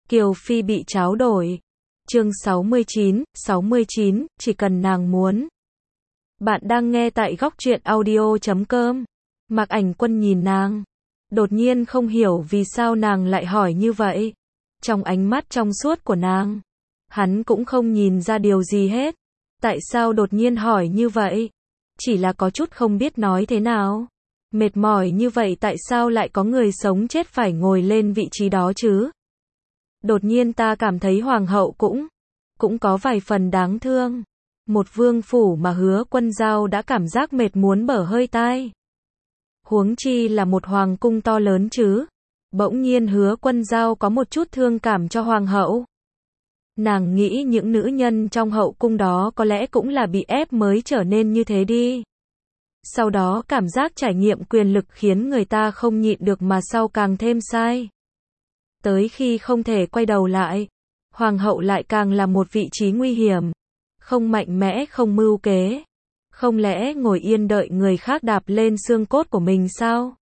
Kiều Phi bị tráo đổi. Chương 69, chỉ cần nàng muốn. Bạn đang nghe tại góc truyện audio.com. Mạc Ảnh Quân nhìn nàng, đột nhiên không hiểu vì sao nàng lại hỏi như vậy. Trong ánh mắt trong suốt của nàng, hắn cũng không nhìn ra điều gì hết. Tại sao đột nhiên hỏi như vậy? Chỉ là có chút không biết nói thế nào. Mệt mỏi như vậy tại sao lại có người sống chết phải ngồi lên vị trí đó chứ? Đột nhiên ta cảm thấy hoàng hậu cũng có vài phần đáng thương. Một vương phủ mà Hứa Quân Giao đã cảm giác mệt muốn bở hơi tai. Huống chi là một hoàng cung to lớn chứ. Bỗng nhiên Hứa Quân Giao có một chút thương cảm cho hoàng hậu. Nàng nghĩ những nữ nhân trong hậu cung đó có lẽ cũng là bị ép mới trở nên như thế đi. Sau đó cảm giác trải nghiệm quyền lực khiến người ta không nhịn được mà sau càng thêm sai. Tới khi không thể quay đầu lại, hoàng hậu lại càng là một vị trí nguy hiểm. Không mạnh mẽ, không mưu kế. Không lẽ ngồi yên đợi người khác đạp lên xương cốt của mình sao?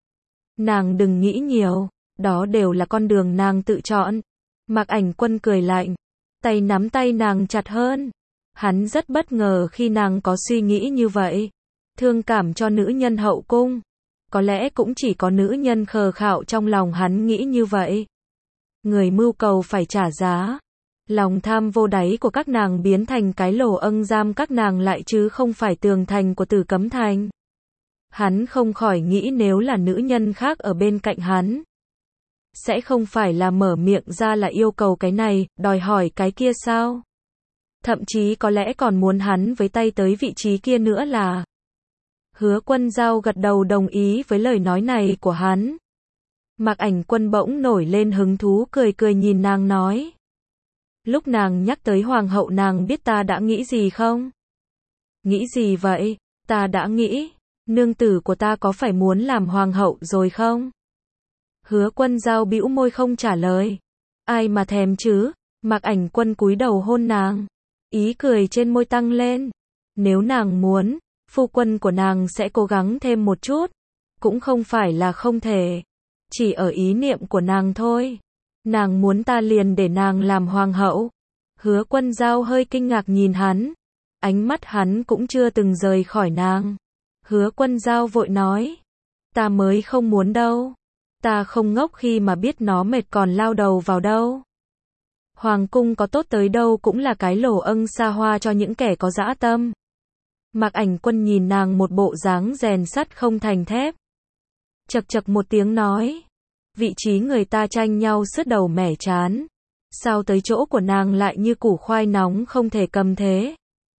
Nàng đừng nghĩ nhiều, đó đều là con đường nàng tự chọn. Mạc Ảnh Quân cười lạnh, tay nắm tay nàng chặt hơn. Hắn rất bất ngờ khi nàng có suy nghĩ như vậy. Thương cảm cho nữ nhân hậu cung. Có lẽ cũng chỉ có nữ nhân khờ khạo trong lòng hắn nghĩ như vậy. Người mưu cầu phải trả giá. Lòng tham vô đáy của các nàng biến thành cái lỗ âng giam các nàng lại chứ không phải tường thành của Tử Cấm Thành. Hắn không khỏi nghĩ nếu là nữ nhân khác ở bên cạnh hắn, sẽ không phải là mở miệng ra là yêu cầu cái này, đòi hỏi cái kia sao? Thậm chí có lẽ còn muốn hắn với tay tới vị trí kia nữa là. Hứa Quân Giao gật đầu đồng ý với lời nói này của hắn. Mạc Ảnh Quân bỗng nổi lên hứng thú cười cười nhìn nàng nói. Lúc nàng nhắc tới hoàng hậu nàng biết ta đã nghĩ gì không? Nghĩ gì vậy? Ta đã nghĩ, nương tử của ta có phải muốn làm hoàng hậu rồi không? Hứa Quân Giao bĩu môi không trả lời. Ai mà thèm chứ? Mạc Ảnh Quân cúi đầu hôn nàng. Ý cười trên môi tăng lên. Nếu nàng muốn, phu quân của nàng sẽ cố gắng thêm một chút. Cũng không phải là không thể. Chỉ ở ý niệm của nàng thôi. Nàng muốn ta liền để nàng làm hoàng hậu. Hứa Quân Giao hơi kinh ngạc nhìn hắn. Ánh mắt hắn cũng chưa từng rời khỏi nàng. Hứa Quân Giao vội nói. Ta mới không muốn đâu. Ta không ngốc khi mà biết nó mệt còn lao đầu vào đâu. Hoàng cung có tốt tới đâu cũng là cái lỗ âng xa hoa cho những kẻ có dã tâm. Mạc Ảnh Quân nhìn nàng một bộ dáng rèn sắt không thành thép. Chậc chậc một tiếng nói. Vị trí người ta tranh nhau sứt đầu mẻ chán. Sao tới chỗ của nàng lại như củ khoai nóng không thể cầm thế?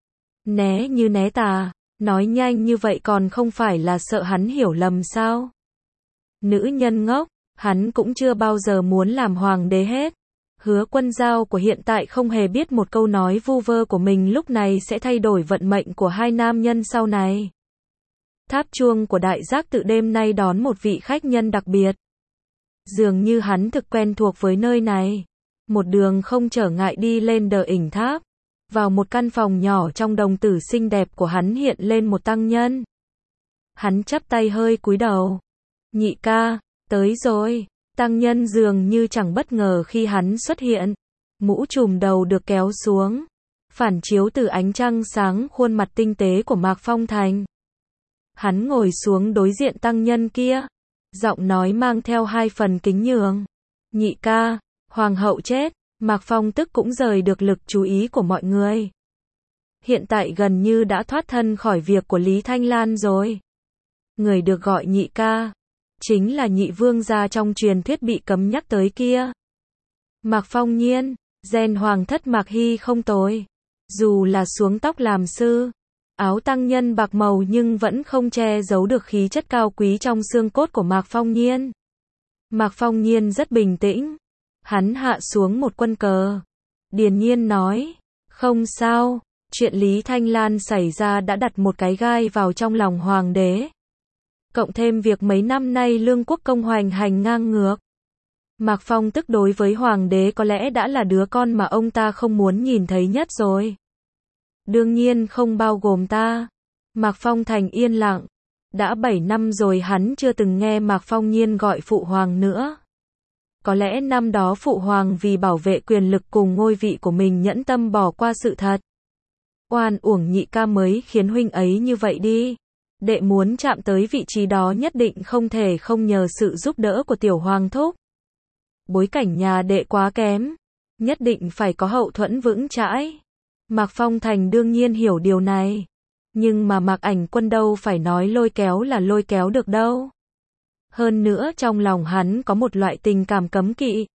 Né như né tà, nói nhanh như vậy còn không phải là sợ hắn hiểu lầm sao? Nữ nhân ngốc, hắn cũng chưa bao giờ muốn làm hoàng đế hết. Hứa Quân Giao của hiện tại không hề biết một câu nói vu vơ của mình lúc này sẽ thay đổi vận mệnh của hai nam nhân sau này. Tháp chuông của Đại Giác Tự đêm nay đón một vị khách nhân đặc biệt. Dường như hắn thực quen thuộc với nơi này. Một đường không trở ngại đi lên đờ ỉnh tháp. Vào một căn phòng nhỏ trong đồng tử xinh đẹp của hắn hiện lên một tăng nhân. Hắn chắp tay hơi cúi đầu. Nhị ca, tới rồi. Tăng nhân dường như chẳng bất ngờ khi hắn xuất hiện. Mũ trùm đầu được kéo xuống. Phản chiếu từ ánh trăng sáng khuôn mặt tinh tế của Mạc Phong Thành. Hắn ngồi xuống đối diện tăng nhân kia. Giọng nói mang theo hai phần kính nhường. Nhị ca, hoàng hậu chết. Mạc Phong tức cũng rời được lực chú ý của mọi người. Hiện tại gần như đã thoát thân khỏi việc của Lý Thanh Lan rồi. Người được gọi nhị ca chính là nhị vương gia trong truyền thuyết bị cấm nhắc tới kia. Mạc Phong nhiên, gen hoàng thất Mạc Hy không tồi. Dù là xuống tóc làm sư, áo tăng nhân bạc màu nhưng vẫn không che giấu được khí chất cao quý trong xương cốt của Mạc Phong nhiên. Mạc Phong nhiên rất bình tĩnh. Hắn hạ xuống một quân cờ. Điềm nhiên nói, không sao, chuyện Lý Thanh Lan xảy ra đã đặt một cái gai vào trong lòng hoàng đế. Cộng thêm việc mấy năm nay lương quốc công hoành hành ngang ngược. Mạc Phong tức đối với hoàng đế có lẽ đã là đứa con mà ông ta không muốn nhìn thấy nhất rồi. Đương nhiên không bao gồm ta. Mạc Phong Thành yên lặng. Đã 7 năm rồi hắn chưa từng nghe Mạc Phong nhiên gọi phụ hoàng nữa. Có lẽ năm đó phụ hoàng vì bảo vệ quyền lực cùng ngôi vị của mình nhẫn tâm bỏ qua sự thật. Oan uổng nhị ca mới khiến huynh ấy như vậy đi. Đệ muốn chạm tới vị trí đó nhất định không thể không nhờ sự giúp đỡ của tiểu hoàng thúc. Bối cảnh nhà đệ quá kém, nhất định phải có hậu thuẫn vững chãi. Mạc Phong Thành đương nhiên hiểu điều này. Nhưng mà Mạc Ảnh Quân đâu phải nói lôi kéo là lôi kéo được đâu. Hơn nữa trong lòng hắn có một loại tình cảm cấm kỵ.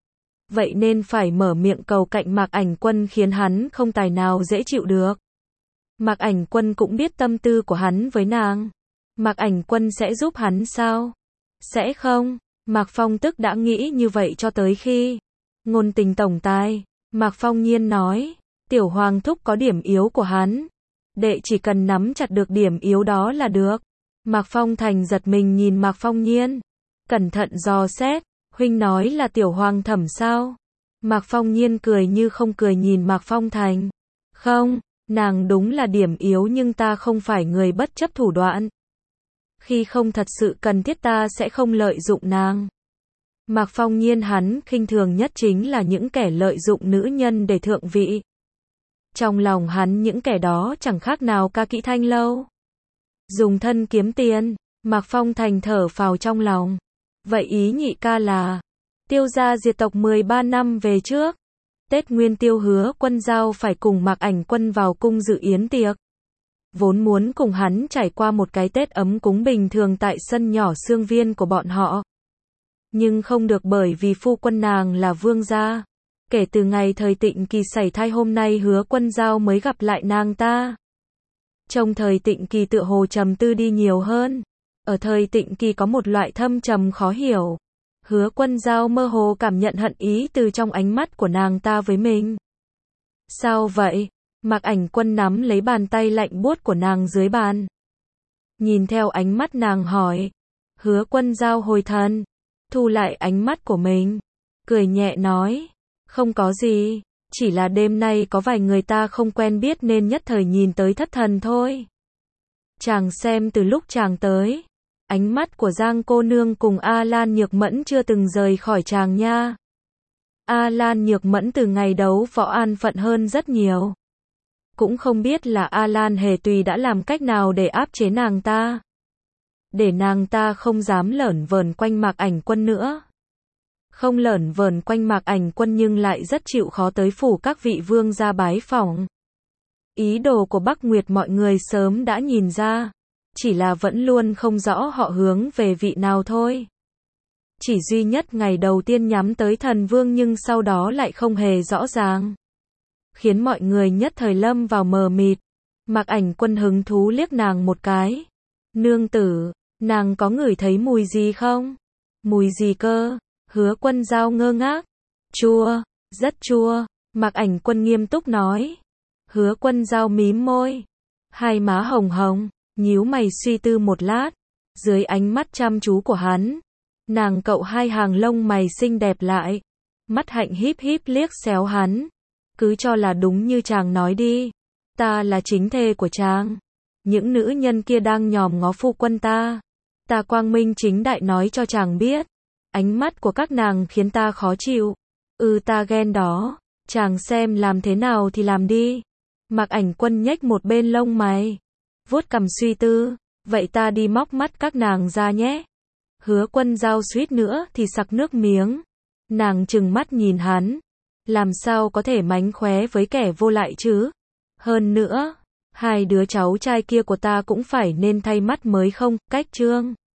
Vậy nên phải mở miệng cầu cạnh Mạc Ảnh Quân khiến hắn không tài nào dễ chịu được. Mạc Ảnh Quân cũng biết tâm tư của hắn với nàng. Mạc Ảnh Quân sẽ giúp hắn sao? Sẽ không. Mạc Phong tức đã nghĩ như vậy cho tới khi ngôn tình tổng tài. Mạc Phong Nhiên nói, tiểu hoàng thúc có điểm yếu của hắn. Đệ chỉ cần nắm chặt được điểm yếu đó là được. Mạc Phong Thành giật mình nhìn Mạc Phong Nhiên. Cẩn thận dò xét, huynh nói là tiểu hoàng thẩm sao? Mạc Phong Nhiên cười như không cười nhìn Mạc Phong Thành. Không, nàng đúng là điểm yếu nhưng ta không phải người bất chấp thủ đoạn. Khi không thật sự cần thiết ta sẽ không lợi dụng nàng. Mạc Phong Nhiên hắn khinh thường nhất chính là những kẻ lợi dụng nữ nhân để thượng vị. Trong lòng hắn những kẻ đó chẳng khác nào ca kỹ thanh lâu. Dùng thân kiếm tiền. Mạc Phong Thành thở phào trong lòng. Vậy ý nhị ca là Tiêu gia diệt tộc 13 năm về trước. Tết Nguyên Tiêu Hứa Quân Giao phải cùng Mạc Ảnh Quân vào cung dự yến tiệc. Vốn muốn cùng hắn trải qua một cái Tết ấm cúng bình thường tại sân nhỏ Xương Viên của bọn họ. Nhưng không được bởi vì phu quân nàng là vương gia. Kể từ ngày thời Tịnh Kỳ sảy thai hôm nay Hứa Quân Giao mới gặp lại nàng ta. Trong thời Tịnh Kỳ tựa hồ trầm tư đi nhiều hơn. Ở thời Tịnh Kỳ có một loại thâm trầm khó hiểu. Hứa Quân Giao mơ hồ cảm nhận hận ý từ trong ánh mắt của nàng ta với mình. Sao vậy? Mạc Ảnh Quân nắm lấy bàn tay lạnh buốt của nàng dưới bàn. Nhìn theo ánh mắt nàng hỏi. Hứa Quân Giao hồi thần. Thu lại ánh mắt của mình. Cười nhẹ nói. Không có gì. Chỉ là đêm nay có vài người ta không quen biết nên nhất thời nhìn tới thất thần thôi. Chàng xem từ lúc chàng tới. Ánh mắt của Giang cô nương cùng A Lan Nhược Mẫn chưa từng rời khỏi chàng nha. A Lan Nhược Mẫn từ ngày đấu võ an phận hơn rất nhiều. Cũng không biết là A Lan Hề Tùy đã làm cách nào để áp chế nàng ta. Để nàng ta không dám lởn vởn quanh Mạc Ảnh Quân nữa. Không lởn vởn quanh Mạc Ảnh Quân nhưng lại rất chịu khó tới phủ các vị vương gia bái phỏng. Ý đồ của Bắc Nguyệt mọi người sớm đã nhìn ra. Chỉ là vẫn luôn không rõ họ hướng về vị nào thôi. Chỉ duy nhất ngày đầu tiên nhắm tới thần vương nhưng sau đó lại không hề rõ ràng. Khiến mọi người nhất thời lâm vào mờ mịt. Mạc Ảnh Quân hứng thú liếc nàng một cái. Nương tử, nàng có ngửi thấy mùi gì không? Mùi gì cơ? Hứa Quân Giao ngơ ngác. Chua, rất chua. Mạc Ảnh Quân nghiêm túc nói. Hứa Quân Giao mím môi. Hai má hồng hồng. Nhíu mày suy tư một lát. Dưới ánh mắt chăm chú của hắn. Nàng cậu hai hàng lông mày xinh đẹp lại. Mắt hạnh híp híp liếc xéo hắn. Cứ cho là đúng như chàng nói đi. Ta là chính thê của chàng. Những nữ nhân kia đang nhòm ngó phu quân ta. Ta quang minh chính đại nói cho chàng biết. Ánh mắt của các nàng khiến ta khó chịu. Ta ghen đó. Chàng xem làm thế nào thì làm đi. Mạc Ảnh Quân nhếch một bên lông mày. Vuốt cằm suy tư. Vậy ta đi móc mắt các nàng ra nhé. Hứa Quân Giao suýt nữa thì sặc nước miếng. Nàng trừng mắt nhìn hắn. Làm sao có thể mánh khóe với kẻ vô lại chứ? Hơn nữa, hai đứa cháu trai kia của ta cũng phải nên thay mắt mới không, cách trương.